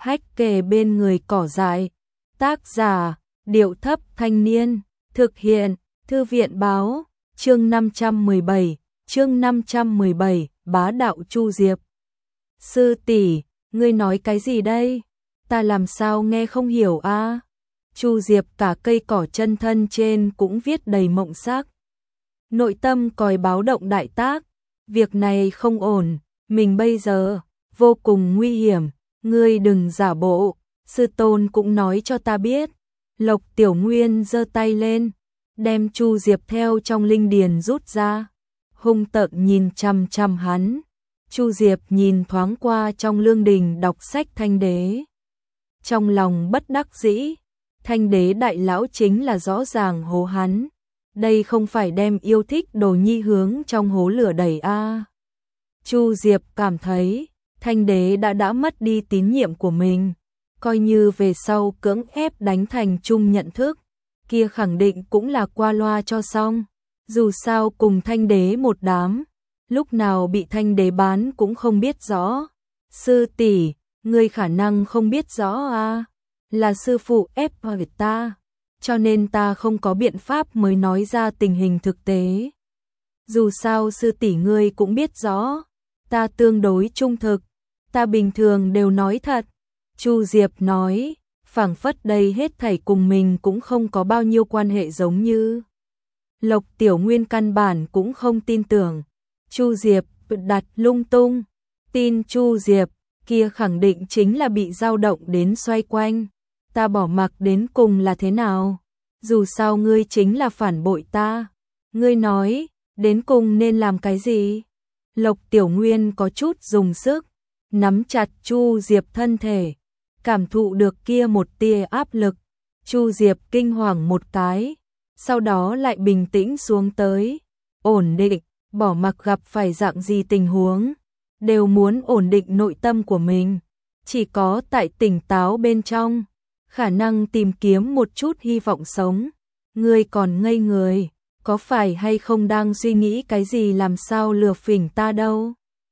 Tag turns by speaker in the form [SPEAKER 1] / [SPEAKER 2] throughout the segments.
[SPEAKER 1] hách kề bên người cỏ dại. Tác giả, Điệu Thấp Thanh Niên. Thực hiện, Thư viện Báo. Chương 517, bá đạo Chu Diệp. Sư tỷ, ngươi nói cái gì đây? Ta làm sao nghe không hiểu a? Chu Diệp cả cây cỏ chân thân trên cũng viết đầy mộng sắc. Nội tâm còi báo động đại tác, việc này không ổn, mình bây giờ vô cùng nguy hiểm, ngươi đừng giả bộ, sư tôn cũng nói cho ta biết. Lộc Tiểu Nguyên giơ tay lên, đem Chu Diệp theo trong linh điền rút ra, hung tợn nhìn chằm chằm hắn. Chu Diệp nhìn thoáng qua trong lương đình đọc sách Thanh Đế, trong lòng bất đắc dĩ, Thanh Đế đại lão chính là rõ ràng hố hắn, đây không phải đem yêu thích đồ nhi hướng trong hố lửa đẩy a. Chu Diệp cảm thấy Thanh Đế đã mất đi tín nhiệm của mình, coi như về sau cưỡng ép đánh thành chung nhận thức, kia khẳng định cũng là qua loa cho xong, dù sao cùng Thanh Đế một đám, lúc nào bị Thanh Đế bán cũng không biết rõ. Sư tỷ, ngươi khả năng không biết rõ a, là sư phụ ép vào ta, cho nên ta không có biện pháp mới nói ra tình hình thực tế. Dù sao sư tỷ ngươi cũng biết rõ, ta tương đối trung thực, ta bình thường đều nói thật. Chu Diệp nói, phảng phất đây hết thảy cùng mình cũng không có bao nhiêu quan hệ giống như. Lộc Tiểu Nguyên căn bản cũng không tin tưởng. Chu Diệp đặt lung tung, tin Chu Diệp, kia khẳng định chính là bị dao động đến xoay quanh. Ta bỏ mặc đến cùng là thế nào? Dù sao ngươi chính là phản bội ta. Ngươi nói, đến cùng nên làm cái gì? Lộc Tiểu Nguyên có chút dùng sức, nắm chặt Chu Diệp thân thể, cảm thụ được kia một tia áp lực. Chu Diệp kinh hoàng một cái, sau đó lại bình tĩnh xuống tới, ổn định, bỏ mặc gặp phải dạng gì tình huống, đều muốn ổn định nội tâm của mình. Chỉ có tại tỉnh táo bên trong, khả năng tìm kiếm một chút hy vọng sống. Ngươi còn ngây người, có phải hay không đang suy nghĩ cái gì làm sao lừa phỉnh ta đâu?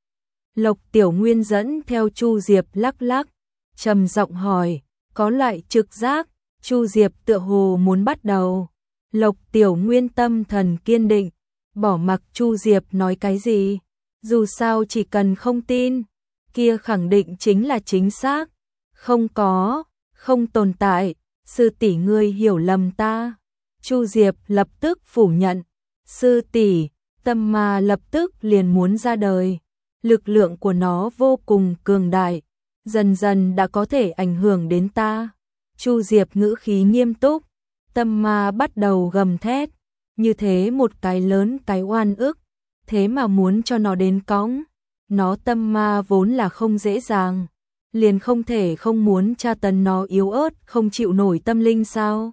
[SPEAKER 1] Lộc Tiểu Nguyên dẫn theo Chu Diệp lắc lắc, trầm giọng hỏi, có loại trực giác. Chu Diệp tựa hồ muốn bắt đầu. Lộc Tiểu Nguyên tâm thần kiên định, bỏ mặc Chu Diệp nói cái gì, dù sao chỉ cần không tin, kia khẳng định chính là chính xác. Không có, không tồn tại, sư tỷ ngươi hiểu lầm ta. Chu Diệp lập tức phủ nhận, sư tỷ, tâm ma lập tức liền muốn ra đời, lực lượng của nó vô cùng cường đại, dần dần đã có thể ảnh hưởng đến ta. Chu Diệp ngữ khí nghiêm túc, tâm ma bắt đầu gầm thét, như thế một cái lớn cái oan ức, thế mà muốn cho nó đến cõng. Nó tâm ma vốn là không dễ dàng, liền không thể không muốn tra tấn nó yếu ớt không chịu nổi tâm linh sao?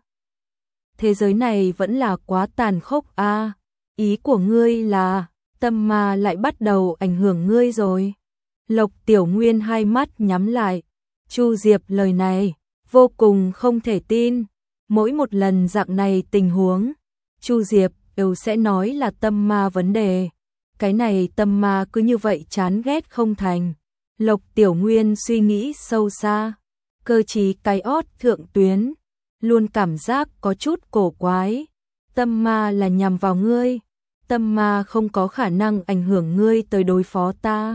[SPEAKER 1] Thế giới này vẫn là quá tàn khốc a. Ý của ngươi là tâm ma lại bắt đầu ảnh hưởng ngươi rồi? Lộc Tiểu Nguyên hai mắt nhắm lại, Chu Diệp lời này vô cùng không thể tin. Mỗi một lần dạng này tình huống, Chu Diệp đều sẽ nói là tâm ma vấn đề. Cái này tâm ma cứ như vậy chán ghét không thành. Lộc Tiểu Nguyên suy nghĩ sâu xa, cơ trí cái ót thượng tuyến, luôn cảm giác có chút cổ quái. Tâm ma là nhằm vào ngươi, tâm ma không có khả năng ảnh hưởng ngươi tới đối phó ta.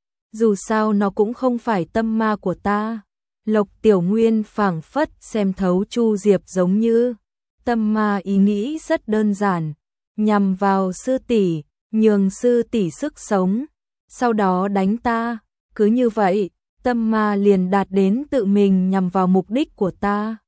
[SPEAKER 1] Dù sao nó cũng không phải tâm ma của ta. Lộc Tiểu Nguyên phảng phất xem thấu Chu Diệp giống như, tâm ma ý nghĩ rất đơn giản, nhằm vào sư tỷ, nhường sư tỷ sức sống, sau đó đánh ta. Cứ như vậy, tâm ma liền đạt đến tự mình nhằm vào mục đích của ta.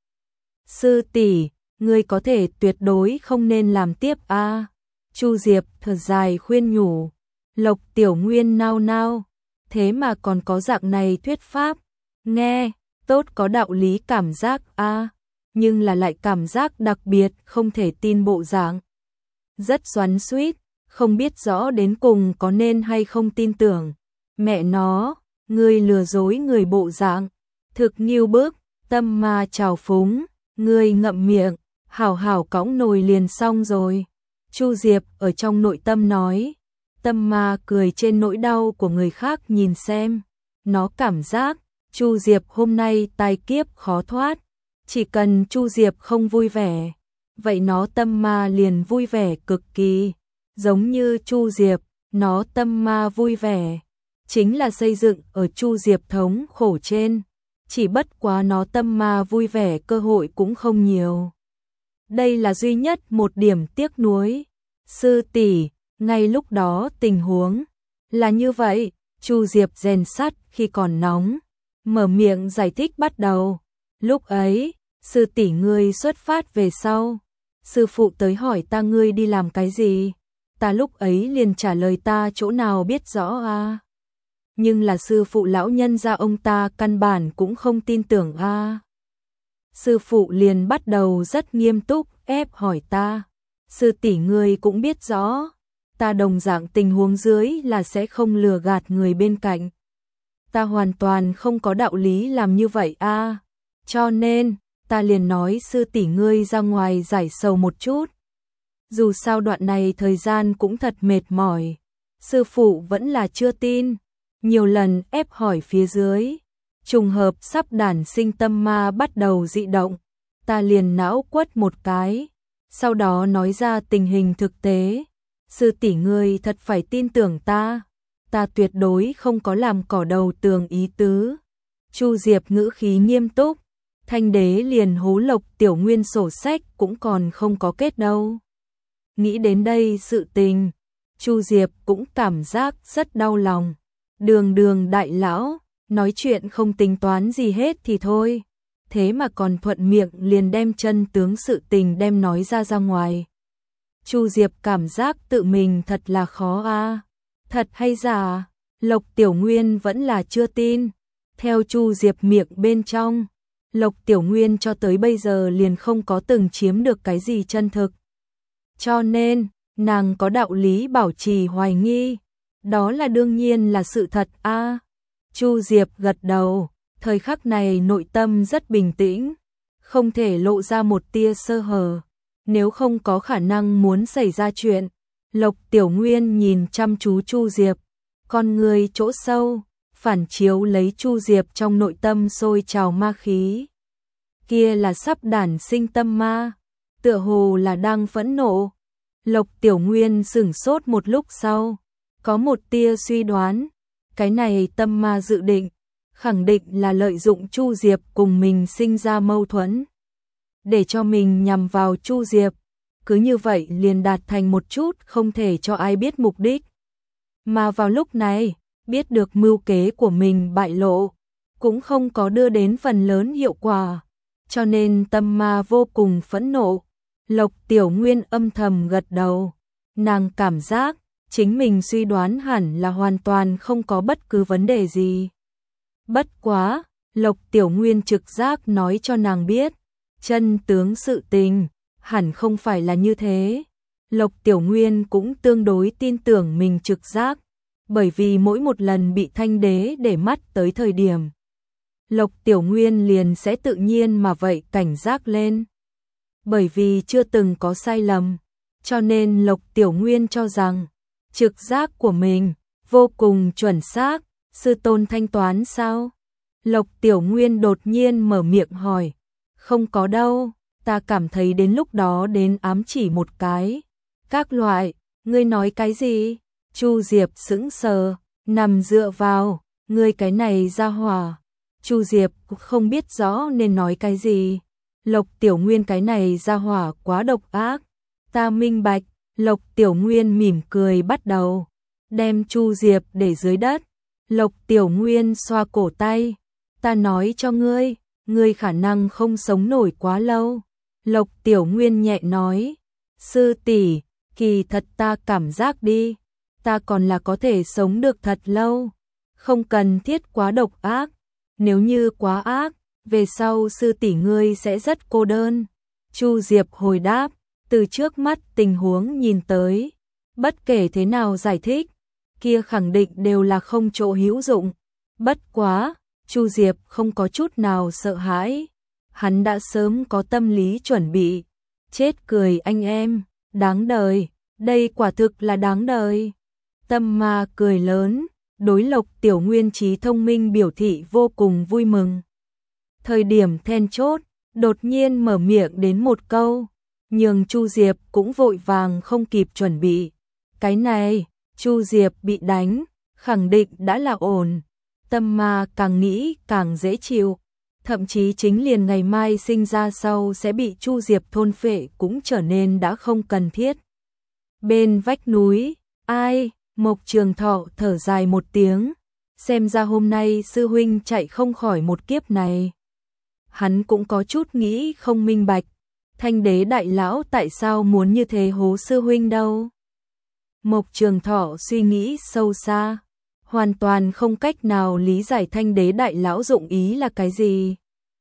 [SPEAKER 1] Sư tỷ, ngươi có thể tuyệt đối không nên làm tiếp a. Chu Diệp thở dài khuyên nhủ. Lộc Tiểu Nguyên nao nao, thế mà còn có dạng này thuyết pháp, nghe tốt có đạo lý cảm giác a, nhưng là lại cảm giác đặc biệt không thể tin bộ dạng. Rất xoắn xuýt, không biết rõ đến cùng có nên hay không tin tưởng. Mẹ nó, ngươi lừa dối người bộ dạng, thực nghiêu bức, tâm ma trào phúng, ngươi ngậm miệng, hảo hảo cõng nồi liền xong rồi. Chu Diệp ở trong nội tâm nói, tâm ma cười trên nỗi đau của người khác nhìn xem, nó cảm giác Chu Diệp hôm nay tai kiếp khó thoát, chỉ cần Chu Diệp không vui vẻ, vậy nó tâm ma liền vui vẻ cực kỳ, giống như Chu Diệp, nó tâm ma vui vẻ, chính là xây dựng ở Chu Diệp thống khổ trên, chỉ bất quá nó tâm ma vui vẻ cơ hội cũng không nhiều. Đây là duy nhất một điểm tiếc nuối. Sư tỷ, ngay lúc đó tình huống là như vậy, Chu Diệp rèn sắt khi còn nóng, mở miệng giải thích bắt đầu. Lúc ấy, sư tỷ ngươi xuất phát về sau, sư phụ tới hỏi ta ngươi đi làm cái gì, ta lúc ấy liền trả lời ta chỗ nào biết rõ a. Nhưng là sư phụ lão nhân gia ông ta căn bản cũng không tin tưởng a. Sư phụ liền bắt đầu rất nghiêm túc ép hỏi ta, sư tỷ ngươi cũng biết rõ, ta đồng dạng tình huống dưới là sẽ không lừa gạt người bên cạnh. Ta hoàn toàn không có đạo lý làm như vậy a. Cho nên, ta liền nói sư tỷ ngươi ra ngoài giải sầu một chút. Dù sao đoạn này thời gian cũng thật mệt mỏi, sư phụ vẫn là chưa tin, nhiều lần ép hỏi phía dưới. Trùng hợp sắp đản sinh tâm ma bắt đầu dị động, ta liền não quất một cái, sau đó nói ra tình hình thực tế. Sư tỷ ngươi thật phải tin tưởng ta tuyệt đối không có làm cỏ đầu tường ý tứ. Chu Diệp ngữ khí nghiêm túc, Thanh đế liền hố Lộc Tiểu Nguyên sổ sách cũng còn không có kết đâu. Nghĩ đến đây sự tình, Chu Diệp cũng cảm giác rất đau lòng. Đường đại lão, nói chuyện không tính toán gì hết thì thôi, thế mà còn thuận miệng liền đem chân tướng sự tình đem nói ra ngoài. Chu Diệp cảm giác tự mình thật là khó a. Thật hay giả? Lộc Tiểu Nguyên vẫn là chưa tin. Theo Chu Diệp miệng bên trong, Lộc Tiểu Nguyên cho tới bây giờ liền không có từng chiếm được cái gì chân thực. Cho nên, nàng có đạo lý bảo trì hoài nghi. Đó là đương nhiên là sự thật a. Chu Diệp gật đầu, thời khắc này nội tâm rất bình tĩnh, không thể lộ ra một tia sơ hở, nếu không có khả năng muốn xảy ra chuyện. Lộc Tiểu Nguyên nhìn chăm chú Chu Diệp, con người chỗ sâu, phản chiếu lấy Chu Diệp trong nội tâm sôi trào ma khí. Kia là sắp đản sinh tâm ma, tựa hồ là đang phẫn nộ. Lộc Tiểu Nguyên sửng sốt một lúc sau, có một tia suy đoán, cái này tâm ma dự định, khẳng định là lợi dụng Chu Diệp cùng mình sinh ra mâu thuẫn, để cho mình nhằm vào Chu Diệp, cứ như vậy liền đạt thành một chút không thể cho ai biết mục đích. Mà vào lúc này, biết được mưu kế của mình bại lộ, cũng không có đưa đến phần lớn hiệu quả, cho nên tâm ma vô cùng phẫn nộ. Lộc Tiểu Nguyên âm thầm gật đầu, nàng cảm giác chính mình suy đoán hẳn là hoàn toàn không có bất cứ vấn đề gì. Bất quá, Lộc Tiểu Nguyên trực giác nói cho nàng biết, chân tướng sự tình, hẳn không phải là như thế. Lộc Tiểu Nguyên cũng tương đối tin tưởng mình trực giác, bởi vì mỗi một lần bị Thanh đế để mắt tới thời điểm, Lộc Tiểu Nguyên liền sẽ tự nhiên mà vậy cảnh giác lên. Bởi vì chưa từng có sai lầm, cho nên Lộc Tiểu Nguyên cho rằng trực giác của mình vô cùng chuẩn xác. Sư tôn thanh toán sao? Lộc Tiểu Nguyên đột nhiên mở miệng hỏi. Không có đâu, ta cảm thấy đến lúc đó đến ám chỉ một cái. Các loại, ngươi nói cái gì? Chu Diệp sững sờ, nằm dựa vào, ngươi cái này ra hỏa. Chu Diệp không biết rõ nên nói cái gì. Lộc Tiểu Nguyên cái này ra hỏa quá độc ác. Ta minh bạch. Lộc Tiểu Nguyên mỉm cười bắt đầu đem Chu Diệp để dưới đất. Lộc Tiểu Nguyên xoa cổ tay. Ta nói cho ngươi, ngươi khả năng không sống nổi quá lâu. Lộc Tiểu Nguyên nhẹ nói. Sư tỷ, kỳ thật ta cảm giác đi, ta còn là có thể sống được thật lâu. Không cần thiết quá độc ác. Nếu như quá ác, về sau sư tỷ ngươi sẽ rất cô đơn. Chu Diệp hồi đáp, từ trước mắt tình huống nhìn tới, bất kể thế nào giải thích, kia khẳng định đều là không chỗ hữu dụng. Bất quá, Chu Diệp không có chút nào sợ hãi, hắn đã sớm có tâm lý chuẩn bị. Chết cười anh em, đáng đời, đây quả thực là đáng đời. Tâm ma cười lớn, đối Lộc Tiểu Nguyên trí thông minh biểu thị vô cùng vui mừng. Thời điểm then chốt, đột nhiên mở miệng đến một câu, nhường Chu Diệp cũng vội vàng không kịp chuẩn bị. Cái này, Chu Diệp bị đánh, khẳng định đã là ổn. Tâm ma càng nghĩ càng dễ chịu, thậm chí chính liền ngày mai sinh ra sau sẽ bị Chu Diệp thôn phệ cũng trở nên đã không cần thiết. Bên vách núi, ai, Mộc Trường Thọ thở dài một tiếng, xem ra hôm nay sư huynh chạy không khỏi một kiếp này. Hắn cũng có chút nghĩ không minh bạch, Thanh Đế đại lão tại sao muốn như thế hố sư huynh đâu. Mộc Trường Thọ suy nghĩ sâu xa, hoàn toàn không cách nào lý giải Thanh Đế đại lão dụng ý là cái gì.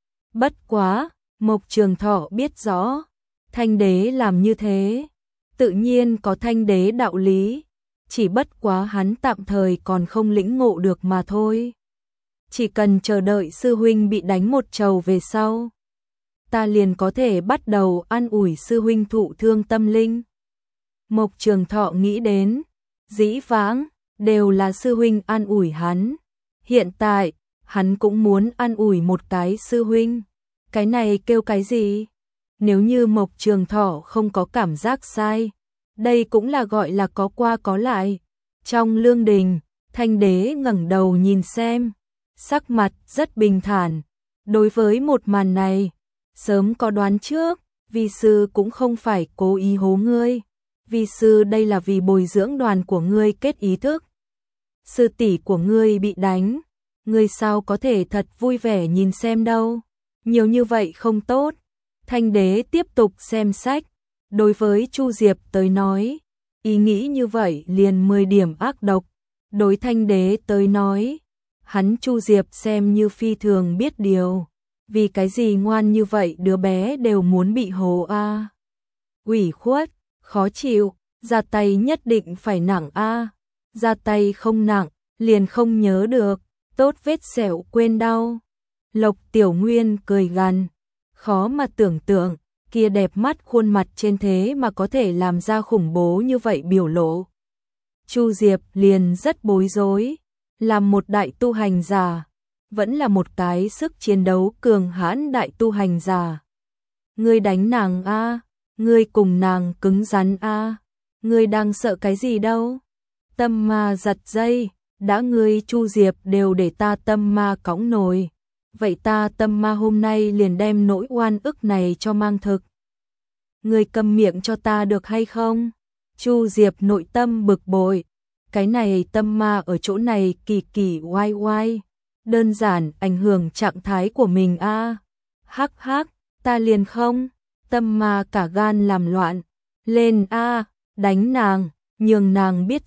[SPEAKER 1] Bất quá, Mộc Trường Thọ biết rõ, Thanh Đế làm như thế, tự nhiên có Thanh Đế đạo lý, chỉ bất quá hắn tạm thời còn không lĩnh ngộ được mà thôi. Chỉ cần chờ đợi sư huynh bị đánh một trầu về sau, ta liền có thể bắt đầu an ủi sư huynh thụ thương tâm linh. Mộc Trường Thọ nghĩ đến, dĩ vãng, đều là sư huynh an ủi hắn. Hiện tại, hắn cũng muốn an ủi một cái sư huynh. Cái này kêu cái gì? Nếu như Mộc Trường Thọ không có cảm giác sai, đây cũng là gọi là có qua có lại. Trong lương đình, Thanh Đế ngẩng đầu nhìn xem, sắc mặt rất bình thản. Đối với một màn này, sớm có đoán trước, vi sư cũng không phải cố ý hố ngươi. Vi sư đây là vì bồi dưỡng đoàn của ngươi kết ý thức. Sư tỷ của ngươi bị đánh, ngươi sao có thể thật vui vẻ nhìn xem đâu. Nhiều như vậy không tốt. Thanh Đế tiếp tục xem sách. Đối với Chu Diệp tới nói, ý nghĩ như vậy liền 10 điểm ác độc. Đối Thanh Đế tới nói, hắn Chu Diệp xem như phi thường biết điều. Vì cái gì ngoan như vậy đứa bé đều muốn bị hố a. Ủy khuất, khó chịu, ra tay nhất định phải nặng a. Ra tay không nặng, liền không nhớ được, tốt vết sẹo quên đau. Lộc Tiểu Nguyên cười gằn, khó mà tưởng tượng, kia đẹp mắt khuôn mặt trên thế mà có thể làm ra khủng bố như vậy biểu lộ. Chu Diệp liền rất bối rối, làm một đại tu hành giả, vẫn là một cái sức chiến đấu cường hãn đại tu hành giả. Ngươi đánh nàng a, ngươi cùng nàng cứng rắn a, ngươi đang sợ cái gì đâu? Tâm ma giật dây, đã ngươi Chu Diệp đều để ta tâm ma cõng nồi, vậy ta tâm ma hôm nay liền đem nỗi oan ức này cho mang thực. Ngươi câm miệng cho ta được hay không? Chu Diệp nội tâm bực bội, cái này tâm ma ở chỗ này kỳ kỳ oai oai, đơn giản ảnh hưởng trạng thái của mình a. Hắc hắc, ta liền không, tâm ma cả gan làm loạn, lên a, đánh nàng, nhường nàng biết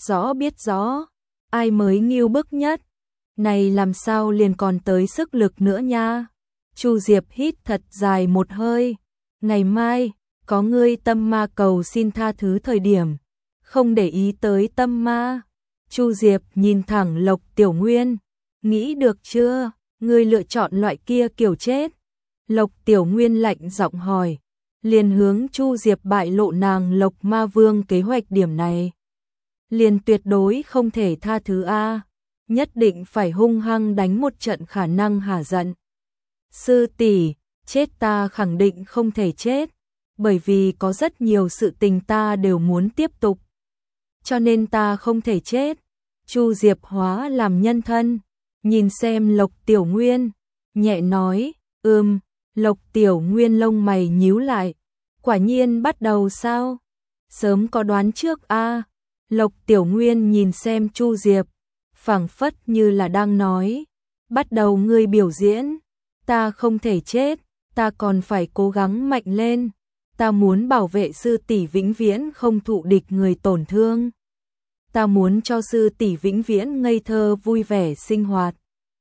[SPEAKER 1] rõ, ai mới nghiêu bức nhất. Này làm sao liền còn tới sức lực nữa nha. Chu Diệp hít thật dài một hơi, ngày mai, có ngươi tâm ma cầu xin tha thứ thời điểm, không để ý tới tâm ma. Chu Diệp nhìn thẳng Lộc Tiểu Nguyên, nghĩ được chưa, ngươi lựa chọn loại kia kiểu chết. Lộc Tiểu Nguyên lạnh giọng hỏi, liền hướng Chu Diệp bại lộ nàng Lộc Ma Vương kế hoạch điểm này. Liền tuyệt đối không thể tha thứ a, nhất định phải hung hăng đánh một trận khả năng hả giận. Sư tỷ, chết ta khẳng định không thể chết, bởi vì có rất nhiều sự tình ta đều muốn tiếp tục. Cho nên ta không thể chết. Chu Diệp hóa làm nhân thân, nhìn xem Lộc Tiểu Nguyên, nhẹ nói, Lộc Tiểu Nguyên lông mày nhíu lại, quả nhiên bắt đầu sao? Sớm có đoán trước a. Lộc Tiểu Nguyên nhìn xem Chu Diệp, phảng phất như là đang nói, bắt đầu ngươi biểu diễn, ta không thể chết, ta còn phải cố gắng mạnh lên, ta muốn bảo vệ sư tỷ vĩnh viễn không thụ địch người tổn thương. Ta muốn cho sư tỷ vĩnh viễn ngây thơ vui vẻ sinh hoạt.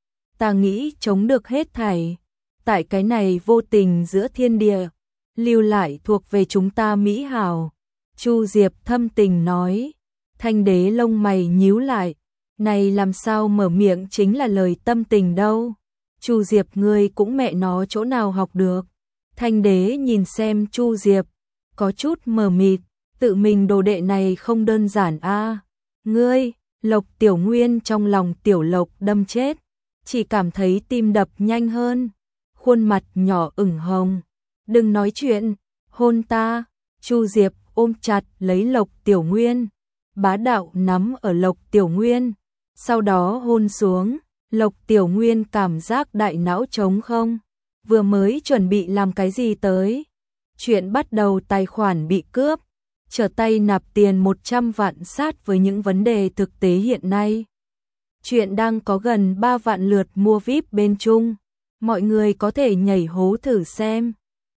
[SPEAKER 1] Ta nghĩ chống được hết thảy, tại cái này vô tình giữa thiên địa, lưu lại thuộc về chúng ta mỹ hảo. Chu Diệp thâm tình nói, Thanh Đế lông mày nhíu lại, này làm sao mở miệng chính là lời tâm tình đâu. Chu Diệp ngươi cũng mẹ nó chỗ nào học được. Thanh Đế nhìn xem Chu Diệp, có chút mờ mịt, tự mình đồ đệ này không đơn giản a. Ngươi, Lộc Tiểu Nguyên trong lòng Tiểu Lộc đâm chết, chỉ cảm thấy tim đập nhanh hơn, khuôn mặt nhỏ ửng hồng. Đừng nói chuyện, hôn ta. Chu Diệp ôm chặt lấy Lộc Tiểu Nguyên, bá đạo nắm ở Lộc Tiểu Nguyên, sau đó hôn xuống. Lộc Tiểu Nguyên cảm giác đại não trống không, vừa mới chuẩn bị làm cái gì tới. Chuyện bắt đầu tài khoản bị cướp, trở tay nạp tiền 100 vạn sát với những vấn đề thực tế hiện nay. Chuyện đang có gần 3 vạn lượt mua VIP bên Trung, mọi người có thể nhảy hố thử xem.